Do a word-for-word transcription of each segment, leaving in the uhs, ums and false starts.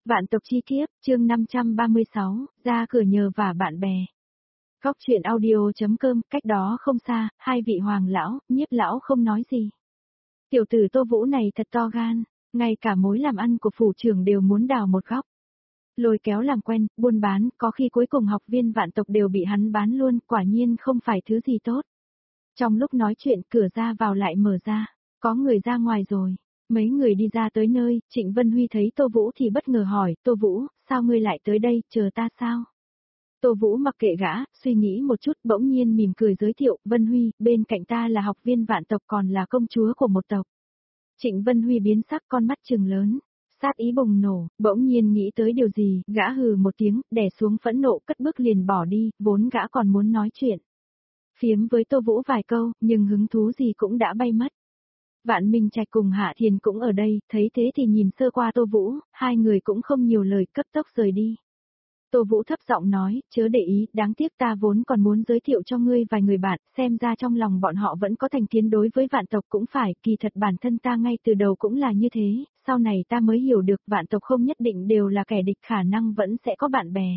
Vạn tộc chi kiếp, chương năm trăm ba mươi sáu, ra cửa nhờ vả bạn bè. Góc truyện audio.com, cách đó không xa, hai vị hoàng lão, nhiếp lão không nói gì. Tiểu tử Tô Vũ này thật to gan, ngay cả mối làm ăn của phủ trưởng đều muốn đào một góc. Lôi kéo làm quen, buôn bán, có khi cuối cùng học viên vạn tộc đều bị hắn bán luôn, quả nhiên không phải thứ gì tốt. Trong lúc nói chuyện, cửa ra vào lại mở ra, có người ra ngoài rồi. Mấy người đi ra tới nơi, Trịnh Vân Huy thấy Tô Vũ thì bất ngờ hỏi, Tô Vũ, sao ngươi lại tới đây, chờ ta sao? Tô Vũ mặc kệ gã, suy nghĩ một chút bỗng nhiên mỉm cười giới thiệu, Vân Huy, bên cạnh ta là học viên vạn tộc còn là công chúa của một tộc. Trịnh Vân Huy biến sắc con mắt trừng lớn, sát ý bùng nổ, bỗng nhiên nghĩ tới điều gì, gã hừ một tiếng, đè xuống phẫn nộ cất bước liền bỏ đi, vốn gã còn muốn nói chuyện. Phiếm với Tô Vũ vài câu, nhưng hứng thú gì cũng đã bay mất. Vạn Minh Trạch cùng Hạ Thiền cũng ở đây, thấy thế thì nhìn sơ qua Tô Vũ, hai người cũng không nhiều lời cấp tốc rời đi. Tô Vũ thấp giọng nói, chớ để ý, đáng tiếc ta vốn còn muốn giới thiệu cho ngươi vài người bạn, xem ra trong lòng bọn họ vẫn có thành kiến đối với vạn tộc cũng phải, kỳ thật bản thân ta ngay từ đầu cũng là như thế, sau này ta mới hiểu được vạn tộc không nhất định đều là kẻ địch, khả năng vẫn sẽ có bạn bè.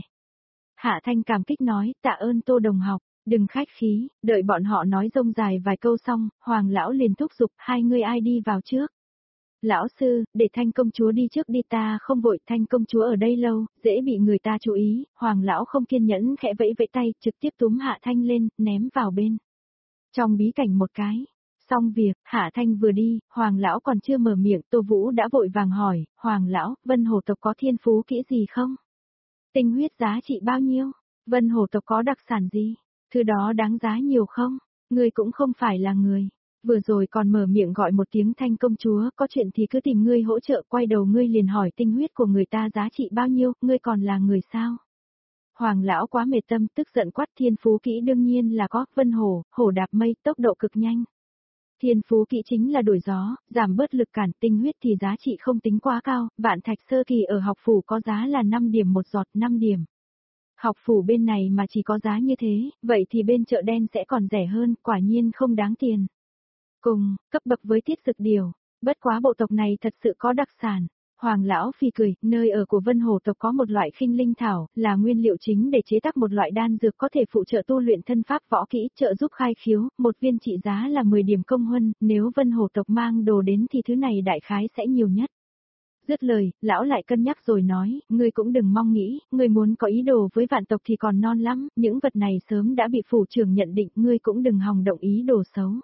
Hạ Thanh cảm kích nói, tạ ơn Tô đồng học. Đừng khách khí, đợi bọn họ nói rông dài vài câu xong, Hoàng lão liền thúc giục hai người ai đi vào trước. Lão sư, để Thanh công chúa đi trước đi, ta không vội, Thanh công chúa ở đây lâu, dễ bị người ta chú ý, Hoàng lão không kiên nhẫn khẽ vẫy vẫy tay, trực tiếp túm Hạ Thanh lên, ném vào bên. Trong bí cảnh một cái, xong việc, Hạ Thanh vừa đi, Hoàng lão còn chưa mở miệng, Tô Vũ đã vội vàng hỏi, Hoàng lão, Vân Hồ tộc có thiên phú kỹ gì không? Tinh huyết giá trị bao nhiêu? Vân Hồ tộc có đặc sản gì? Thứ đó đáng giá nhiều không? Ngươi cũng không phải là người. Vừa rồi còn mở miệng gọi một tiếng Thanh công chúa, có chuyện thì cứ tìm ngươi hỗ trợ, quay đầu ngươi liền hỏi tinh huyết của người ta giá trị bao nhiêu, ngươi còn là người sao? Hoàng lão quá mệt tâm, tức giận quát, thiên phú kỹ đương nhiên là có, Vân Hổ, hổ đạp mây, tốc độ cực nhanh. Thiên phú kỹ chính là đổi gió, giảm bớt lực cản, tinh huyết thì giá trị không tính quá cao, vạn thạch sơ kỳ ở học phủ có giá là năm điểm một giọt, năm điểm. Học phủ bên này mà chỉ có giá như thế, vậy thì bên chợ đen sẽ còn rẻ hơn, quả nhiên không đáng tiền. Cùng, cấp bậc với tiết dực điều, bất quá bộ tộc này thật sự có đặc sản. Hoàng lão phi cười, nơi ở của Vân Hồ tộc có một loại khinh linh thảo, là nguyên liệu chính để chế tác một loại đan dược có thể phụ trợ tu luyện thân pháp võ kỹ, trợ giúp khai khiếu, một viên trị giá là mười điểm công huân, nếu Vân Hồ tộc mang đồ đến thì thứ này đại khái sẽ nhiều nhất. Dứt lời, lão lại cân nhắc rồi nói, ngươi cũng đừng mong nghĩ, ngươi muốn có ý đồ với vạn tộc thì còn non lắm, những vật này sớm đã bị phủ trưởng nhận định, ngươi cũng đừng hòng động ý đồ xấu.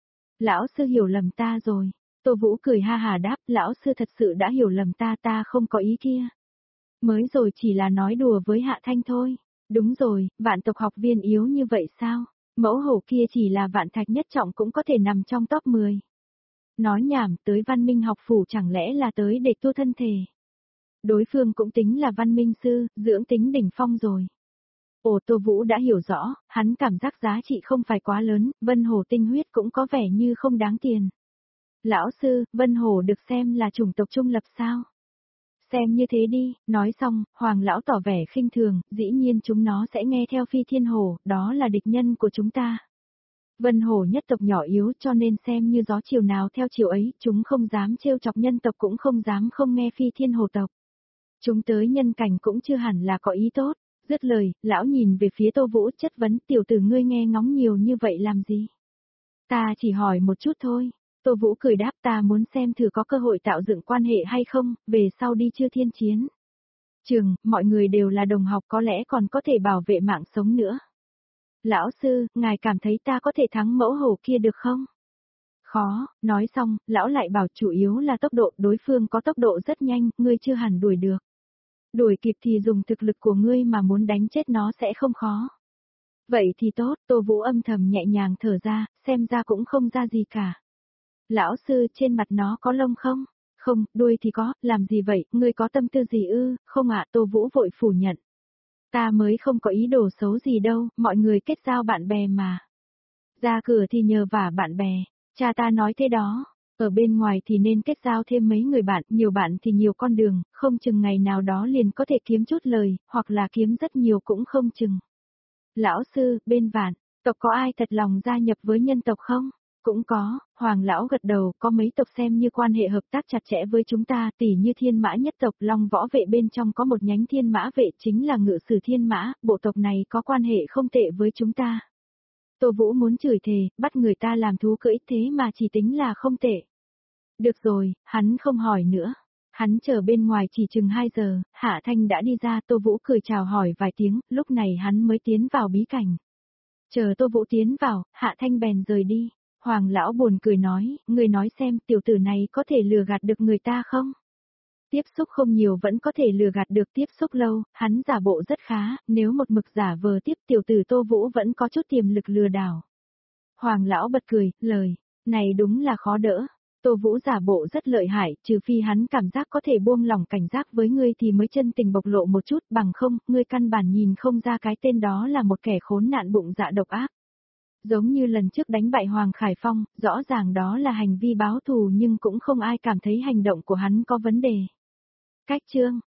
Lão sư hiểu lầm ta rồi. Tô Vũ cười ha hà đáp, lão sư thật sự đã hiểu lầm ta, ta không có ý kia. Mới rồi chỉ là nói đùa với Hạ Thanh thôi. Đúng rồi, vạn tộc học viên yếu như vậy sao? Mẫu hổ kia chỉ là vạn thạch nhất trọng cũng có thể nằm trong top mười. Nói nhảm, tới văn minh học phủ chẳng lẽ là tới để tu thân thể. Đối phương cũng tính là văn minh sư, dưỡng tính đỉnh phong rồi. Ồ, Tô Vũ đã hiểu rõ, hắn cảm giác giá trị không phải quá lớn, Vân Hồ tinh huyết cũng có vẻ như không đáng tiền. Lão sư, Vân Hồ được xem là chủng tộc trung lập sao? Xem như thế đi, nói xong, Hoàng lão tỏ vẻ khinh thường, dĩ nhiên chúng nó sẽ nghe theo Phi Thiên Hồ, đó là địch nhân của chúng ta. Vân Hổ nhất tộc nhỏ yếu cho nên xem như gió chiều nào theo chiều ấy, chúng không dám trêu chọc nhân tộc cũng không dám không nghe Phi Thiên Hồ tộc. Chúng tới nhân cảnh cũng chưa hẳn là có ý tốt. Dứt lời, lão nhìn về phía Tô Vũ chất vấn, tiểu tử ngươi nghe ngóng nhiều như vậy làm gì? Ta chỉ hỏi một chút thôi. Tô Vũ cười đáp, ta muốn xem thử có cơ hội tạo dựng quan hệ hay không, về sau đi chưa thiên chiến. Trường, mọi người đều là đồng học có lẽ còn có thể bảo vệ mạng sống nữa. Lão sư, ngài cảm thấy ta có thể thắng mẫu hổ kia được không? Khó, nói xong, lão lại bảo chủ yếu là tốc độ, đối phương có tốc độ rất nhanh, ngươi chưa hẳn đuổi được. Đuổi kịp thì dùng thực lực của ngươi mà muốn đánh chết nó sẽ không khó. Vậy thì tốt, Tô Vũ âm thầm nhẹ nhàng thở ra, xem ra cũng không ra gì cả. Lão sư, trên mặt nó có lông không? Không, đuôi thì có, làm gì vậy, ngươi có tâm tư gì ư? Không ạ, Tô Vũ vội phủ nhận. Ta mới không có ý đồ xấu gì đâu, mọi người kết giao bạn bè mà. Ra cửa thì nhờ vả bạn bè, cha ta nói thế đó. Ở bên ngoài thì nên kết giao thêm mấy người bạn, nhiều bạn thì nhiều con đường, không chừng ngày nào đó liền có thể kiếm chút lời, hoặc là kiếm rất nhiều cũng không chừng. Lão sư, bên vạn, tộc có ai thật lòng gia nhập với nhân tộc không? Cũng có, Hoàng lão gật đầu, có mấy tộc xem như quan hệ hợp tác chặt chẽ với chúng ta, tỉ như Thiên Mã nhất tộc, Long Võ vệ bên trong có một nhánh Thiên Mã vệ chính là ngự sử Thiên Mã, bộ tộc này có quan hệ không tệ với chúng ta. Tô Vũ muốn chửi thề, bắt người ta làm thú cưỡi thế mà chỉ tính là không tệ. Được rồi, hắn không hỏi nữa. Hắn chờ bên ngoài chỉ chừng hai giờ, Hạ Thanh đã đi ra, Tô Vũ cười chào hỏi vài tiếng, lúc này hắn mới tiến vào bí cảnh. Chờ Tô Vũ tiến vào, Hạ Thanh bèn rời đi. Hoàng lão buồn cười nói, người nói xem tiểu tử này có thể lừa gạt được người ta không? Tiếp xúc không nhiều vẫn có thể lừa gạt được, tiếp xúc lâu, hắn giả bộ rất khá, nếu một mực giả vờ tiếp tiểu tử Tô Vũ vẫn có chút tiềm lực lừa đảo. Hoàng lão bật cười, lời, này đúng là khó đỡ. Tô Vũ giả bộ rất lợi hại, trừ phi hắn cảm giác có thể buông lỏng cảnh giác với ngươi thì mới chân tình bộc lộ một chút, bằng không, ngươi căn bản nhìn không ra cái tên đó là một kẻ khốn nạn bụng dạ độc ác. Giống như lần trước đánh bại Hoàng Khải Phong, rõ ràng đó là hành vi báo thù nhưng cũng không ai cảm thấy hành động của hắn có vấn đề. Cách chương